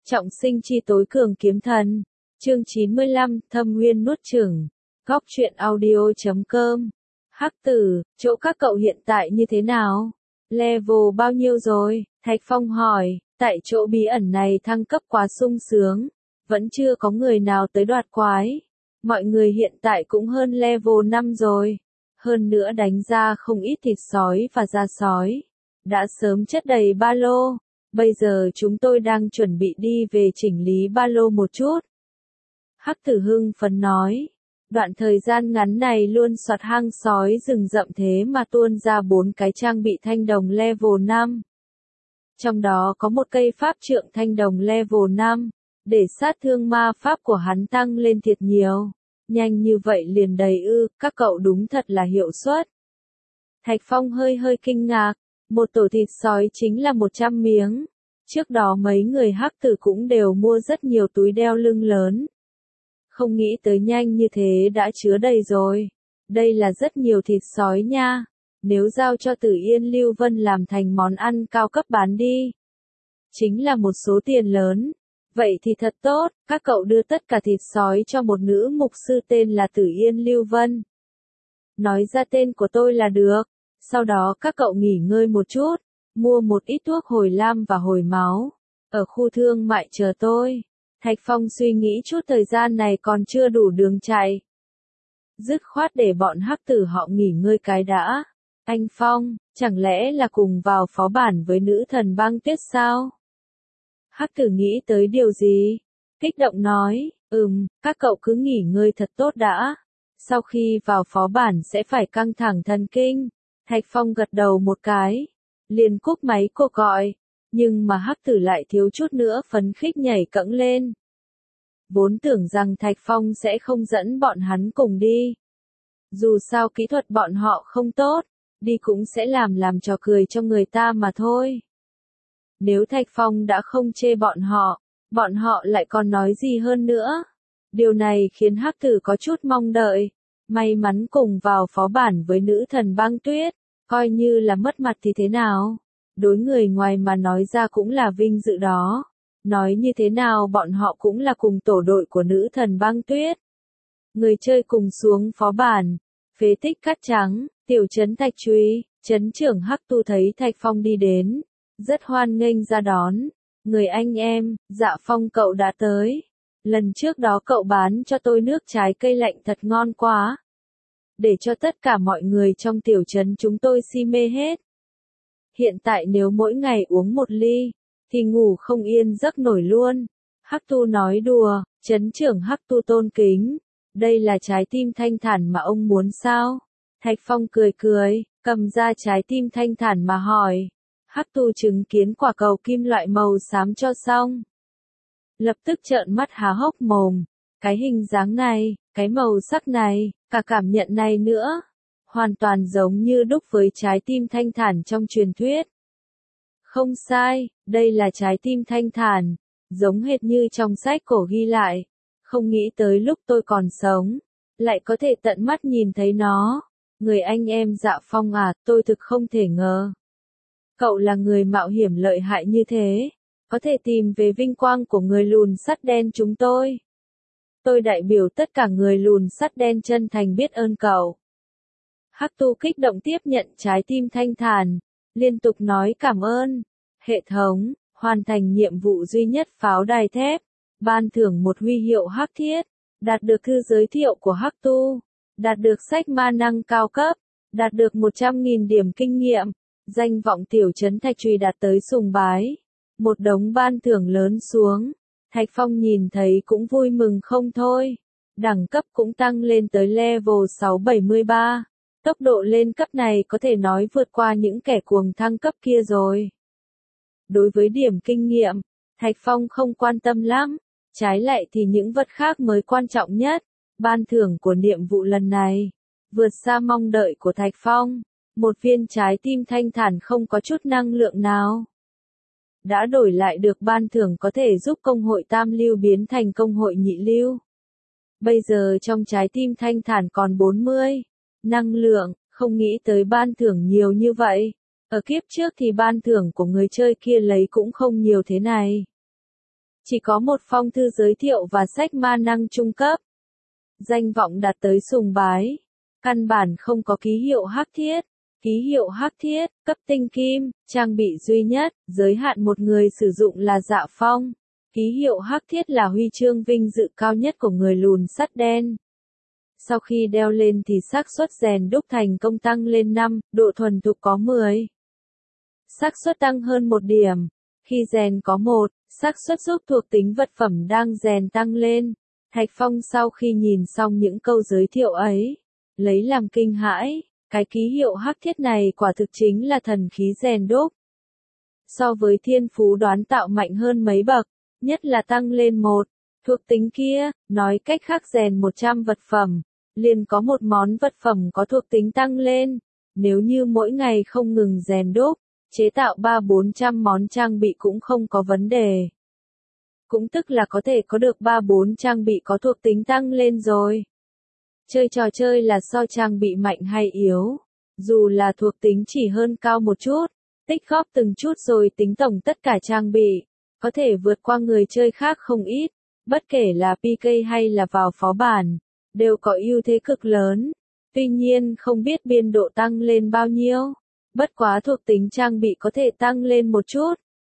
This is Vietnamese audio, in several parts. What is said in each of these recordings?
Trọng sinh chi tối cường kiếm thần. Chương 95, Thâm Nguyên nuốt chửng. Góc truyện audio.com. Hắc tử, chỗ các cậu hiện tại như thế nào? Level bao nhiêu rồi? Thạch Phong hỏi, tại chỗ bí ẩn này thăng cấp quá sung sướng. Vẫn chưa có người nào tới đoạt quái. Mọi người hiện tại cũng hơn level 5 rồi. Hơn nữa đánh ra không ít thịt sói và da sói. Đã sớm chất đầy ba lô. Bây giờ chúng tôi đang chuẩn bị đi về chỉnh lý ba lô một chút. Hắc tử hưng phấn nói. Đoạn thời gian ngắn này luôn soạt hang sói rừng rậm thế mà tuôn ra 4 cái trang bị thanh đồng level 5. Trong đó có một cây pháp trượng thanh đồng level 5. Để sát thương ma pháp của hắn tăng lên thiệt nhiều. Nhanh như vậy liền đầy ư, các cậu đúng thật là hiệu suất. Thạch Phong hơi kinh ngạc. Một tổ thịt sói chính là 100 miếng. Trước đó mấy người hắc tử cũng đều mua rất nhiều túi đeo lưng lớn. Không nghĩ tới nhanh như thế đã chứa đầy rồi. Đây là rất nhiều thịt sói nha. Nếu giao cho Tử Yên Lưu Vân làm thành món ăn cao cấp bán đi. Chính là một số tiền lớn. Vậy thì thật tốt, các cậu đưa tất cả thịt sói cho một nữ mục sư tên là Tử Yên Lưu Vân. Nói ra tên của tôi là được. Sau đó các cậu nghỉ ngơi một chút, mua một ít thuốc hồi lam và hồi máu. Ở khu thương mại chờ tôi. Thạch Phong suy nghĩ chút thời gian này còn chưa đủ đường chạy. Dứt khoát để bọn hắc tử họ nghỉ ngơi cái đã. Anh Phong, chẳng lẽ là cùng vào phó bản với nữ thần băng tuyết sao? Hắc tử nghĩ tới điều gì? Kích động nói, các cậu cứ nghỉ ngơi thật tốt đã. Sau khi vào phó bản sẽ phải căng thẳng thần kinh. Thạch Phong gật đầu một cái. Liền cúp máy cuộc gọi. Nhưng mà hắc tử lại thiếu chút nữa phấn khích nhảy cẫng lên. Vốn tưởng rằng Thạch Phong sẽ không dẫn bọn hắn cùng đi. Dù sao kỹ thuật bọn họ không tốt, đi cũng sẽ làm trò cười cho người ta mà thôi. Nếu Thạch Phong đã không chê bọn họ lại còn nói gì hơn nữa. Điều này khiến hắc tử có chút mong đợi. May mắn cùng vào phó bản với nữ thần băng tuyết, coi như là mất mặt thì thế nào. Đối người ngoài mà nói ra cũng là vinh dự đó. Nói như thế nào bọn họ cũng là cùng tổ đội của nữ thần băng tuyết. Người chơi cùng xuống phó bản. Phế tích cát trắng, tiểu trấn Thạch Trùy, trấn trưởng Hắc Tu thấy Thạch Phong đi đến. Rất hoan nghênh ra đón. Người anh em, Dạ Phong cậu đã tới. Lần trước đó cậu bán cho tôi nước trái cây lạnh thật ngon quá. Để cho tất cả mọi người trong tiểu trấn chúng tôi si mê hết. Hiện tại nếu mỗi ngày uống một ly, thì ngủ không yên giấc nổi luôn. Hắc Tu nói đùa, trấn trưởng Hắc Tu tôn kính. Đây là trái tim thanh thản mà ông muốn sao? Thạch Phong cười, cầm ra trái tim thanh thản mà hỏi. Hắc Tu chứng kiến quả cầu kim loại màu xám cho xong. Lập tức trợn mắt há hốc mồm. Cái hình dáng này, cái màu sắc này, cả cảm nhận này nữa. Hoàn toàn giống như đúc với trái tim thanh thản trong truyền thuyết. Không sai, đây là trái tim thanh thản. Giống hệt như trong sách cổ ghi lại. Không nghĩ tới lúc tôi còn sống. Lại có thể tận mắt nhìn thấy nó. Người anh em Dạ Phong à, tôi thực không thể ngờ. Cậu là người mạo hiểm lợi hại như thế. Có thể tìm về vinh quang của người lùn sắt đen chúng tôi. Tôi đại biểu tất cả người lùn sắt đen chân thành biết ơn cậu. Hắc Tu kích động tiếp nhận trái tim thanh thản. Liên tục nói cảm ơn. Hệ thống, hoàn thành nhiệm vụ duy nhất pháo đài thép. Ban thưởng một huy hiệu hắc thiết. Đạt được thư giới thiệu của Hắc Tu. Đạt được sách ma năng cao cấp. Đạt được 100.000 điểm kinh nghiệm. Danh vọng tiểu trấn Thạch Trùy đạt tới sùng bái. Một đống ban thưởng lớn xuống. Thạch Phong nhìn thấy cũng vui mừng không thôi. Đẳng cấp cũng tăng lên tới level 673. Tốc độ lên cấp này có thể nói vượt qua những kẻ cuồng thăng cấp kia rồi. Đối với điểm kinh nghiệm, Thạch Phong không quan tâm lắm. Trái lại thì những vật khác mới quan trọng nhất. Ban thưởng của nhiệm vụ lần này vượt xa mong đợi của Thạch Phong. Một viên trái tim thanh thản không có chút năng lượng nào. Đã đổi lại được ban thưởng có thể giúp công hội tam lưu biến thành công hội nhị lưu. Bây giờ trong trái tim thanh thản còn 40. Năng lượng, không nghĩ tới ban thưởng nhiều như vậy. Ở kiếp trước thì ban thưởng của người chơi kia lấy cũng không nhiều thế này. Chỉ có một phong thư giới thiệu và sách ma năng trung cấp. Danh vọng đạt tới sùng bái. Căn bản không có ký hiệu hắc thiết. Ký hiệu hắc thiết, cấp tinh kim, trang bị duy nhất, giới hạn một người sử dụng là Dạ Phong. Ký hiệu hắc thiết là huy chương vinh dự cao nhất của người lùn sắt đen. Sau khi đeo lên thì xác suất rèn đúc thành công tăng lên 5, độ thuần thục có 10. Xác suất tăng hơn 1 điểm. Khi rèn có 1, xác suất giúp thuộc tính vật phẩm đang rèn tăng lên. Thạch Phong sau khi nhìn xong những câu giới thiệu ấy, lấy làm kinh hãi, cái ký hiệu hắc thiết này quả thực chính là thần khí rèn đúc. So với thiên phú đoán tạo mạnh hơn mấy bậc, nhất là tăng lên 1, thuộc tính kia, nói cách khác rèn 100 vật phẩm, liền có một món vật phẩm có thuộc tính tăng lên. Nếu như mỗi ngày không ngừng rèn đúc, chế tạo 3-400 món trang bị cũng không có vấn đề. Cũng tức là có thể có được 3-4 trang bị có thuộc tính tăng lên rồi. Chơi trò chơi là so trang bị mạnh hay yếu. Dù là thuộc tính chỉ hơn cao một chút, tích góp từng chút rồi tính tổng tất cả trang bị, có thể vượt qua người chơi khác không ít, bất kể là PK hay là vào phó bản, đều có ưu thế cực lớn. Tuy nhiên không biết biên độ tăng lên bao nhiêu, bất quá thuộc tính trang bị có thể tăng lên một chút.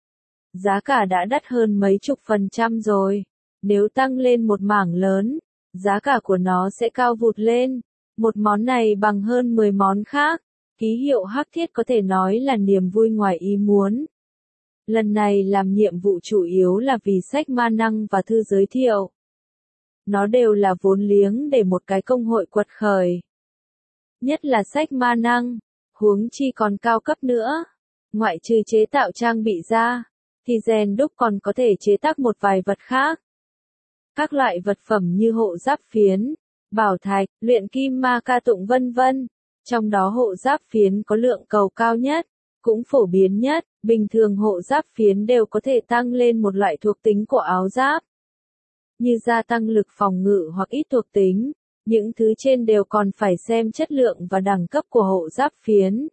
Giá cả đã đắt hơn mấy chục % rồi, nếu tăng lên một mảng lớn, giá cả của nó sẽ cao vụt lên. Một món này bằng hơn 10 món khác. Ký hiệu hắc thiết có thể nói là niềm vui ngoài ý muốn. Lần này làm nhiệm vụ chủ yếu là vì sách ma năng và thư giới thiệu. Nó đều là vốn liếng để một cái công hội quật khởi. Nhất là sách ma năng, huống chi còn cao cấp nữa. Ngoại trừ chế tạo trang bị ra, thì rèn đúc còn có thể chế tác một vài vật khác. Các loại vật phẩm như hộ giáp phiến, bảo thạch, luyện kim ma ca tụng vân vân. Trong đó hộ giáp phiến có lượng cầu cao nhất, cũng phổ biến nhất, bình thường hộ giáp phiến đều có thể tăng lên một loại thuộc tính của áo giáp. Như gia tăng lực phòng ngự hoặc ít thuộc tính, những thứ trên đều còn phải xem chất lượng và đẳng cấp của hộ giáp phiến.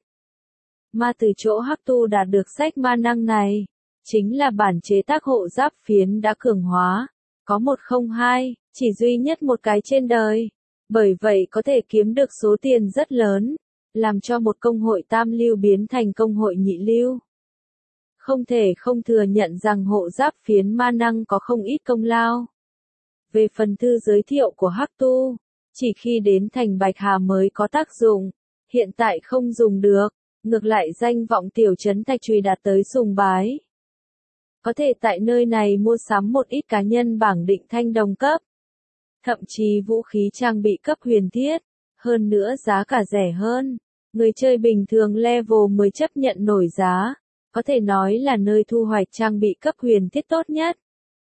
Mà từ chỗ Hắc Tu đạt được sách ma năng này, chính là bản chế tác hộ giáp phiến đã cường hóa, có 102, chỉ duy nhất một cái trên đời. Bởi vậy có thể kiếm được số tiền rất lớn, làm cho một công hội tam lưu biến thành công hội nhị lưu. Không thể không thừa nhận rằng hộ giáp phiến ma năng có không ít công lao. Về phần thư giới thiệu của Hắc Tu, chỉ khi đến thành Bạch Hà mới có tác dụng, hiện tại không dùng được, ngược lại danh vọng tiểu trấn Thạch Trùy đạt tới sùng bái. Có thể tại nơi này mua sắm một ít cá nhân bảng định thanh đồng cấp. Thậm chí vũ khí trang bị cấp huyền thiết, hơn nữa giá cả rẻ hơn. Người chơi bình thường level 10 chấp nhận nổi giá, có thể nói là nơi thu hoạch trang bị cấp huyền thiết tốt nhất.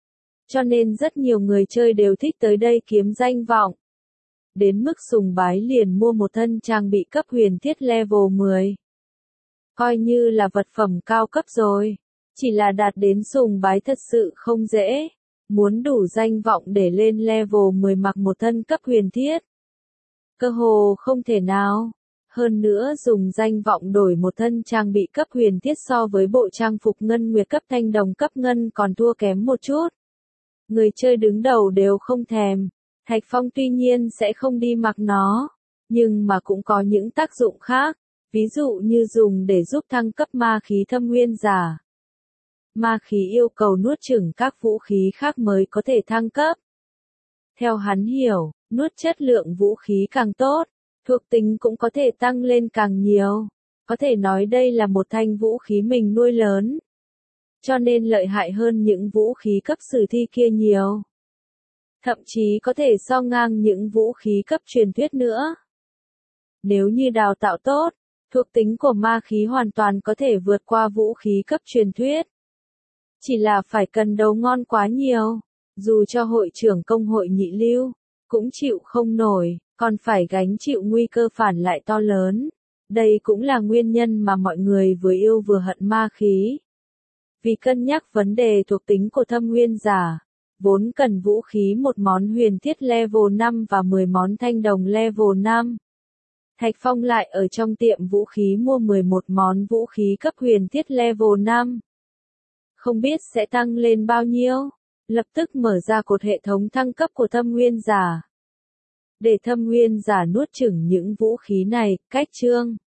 Cho nên rất nhiều người chơi đều thích tới đây kiếm danh vọng. Đến mức sùng bái liền mua một thân trang bị cấp huyền thiết level 10. Coi như là vật phẩm cao cấp rồi, chỉ là đạt đến sùng bái thật sự không dễ. Muốn đủ danh vọng để lên level 10 mặc một thân cấp huyền thiết. Cơ hồ không thể nào. Hơn nữa dùng danh vọng đổi một thân trang bị cấp huyền thiết so với bộ trang phục ngân nguyệt cấp thanh đồng cấp ngân còn thua kém một chút. Người chơi đứng đầu đều không thèm. Thạch Phong tuy nhiên sẽ không đi mặc nó, nhưng mà cũng có những tác dụng khác. Ví dụ như dùng để giúp thăng cấp ma khí thâm nguyên giả. Ma khí yêu cầu nuốt chửng các vũ khí khác mới có thể thăng cấp. Theo hắn hiểu, nuốt chất lượng vũ khí càng tốt, thuộc tính cũng có thể tăng lên càng nhiều. Có thể nói đây là một thanh vũ khí mình nuôi lớn. Cho nên lợi hại hơn những vũ khí cấp sử thi kia nhiều. Thậm chí có thể so ngang những vũ khí cấp truyền thuyết nữa. Nếu như đào tạo tốt, thuộc tính của ma khí hoàn toàn có thể vượt qua vũ khí cấp truyền thuyết. Chỉ là phải cần đấu ngon quá nhiều, dù cho hội trưởng công hội nhị lưu, cũng chịu không nổi, còn phải gánh chịu nguy cơ phản lại to lớn. Đây cũng là nguyên nhân mà mọi người vừa yêu vừa hận ma khí. Vì cân nhắc vấn đề thuộc tính của thâm nguyên giả, vốn cần vũ khí một món huyền thiết level 5 và 10 món thanh đồng level 5. Thạch Phong lại ở trong tiệm vũ khí mua 11 món vũ khí cấp huyền thiết level 5. Không biết sẽ tăng lên bao nhiêu. Lập tức mở ra cột hệ thống thăng cấp của Thâm Nguyên Giả. Để Thâm Nguyên Giả nuốt chửng những vũ khí này, cách chương